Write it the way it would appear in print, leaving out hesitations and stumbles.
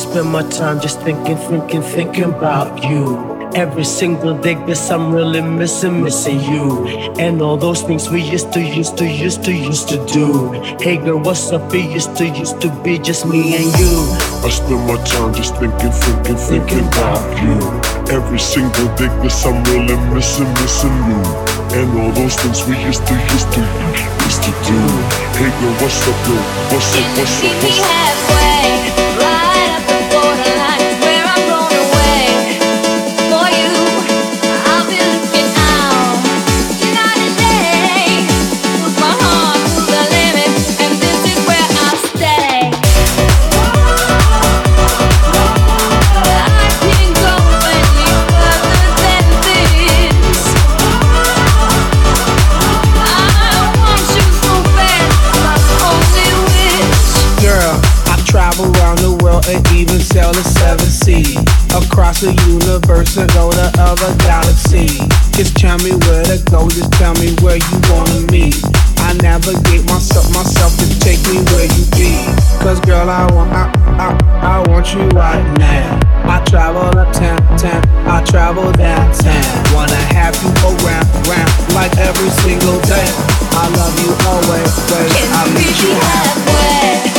spend my time just thinking about you. Every single day, guess I'm really missing you. And all those things we used to do. Hey girl, what's up? It used to be just me and you. I spend my time just thinking about you. Every single day, guess I'm really missing you. And all those things we used to do. Hey girl, what's up, girl? What's up, what's up, what's up? Halfway, right up the borderline is where I'm blown away. For you, I'll be looking out night and day. Push my heart to the limit, and this is where I'll stay. I can't go any further than this. I want you so bad, my only wish. Girl, I travel around the world and even sail the seven seas. Across the universe and go to other galaxies. Just tell me where to go, just tell me where you wanna meet. I navigate myself to take me where you be. Cause girl, I want you right now. I travel uptown, I travel downtown. Wanna have you around, like every single day. I love you always, I'll meet you halfway.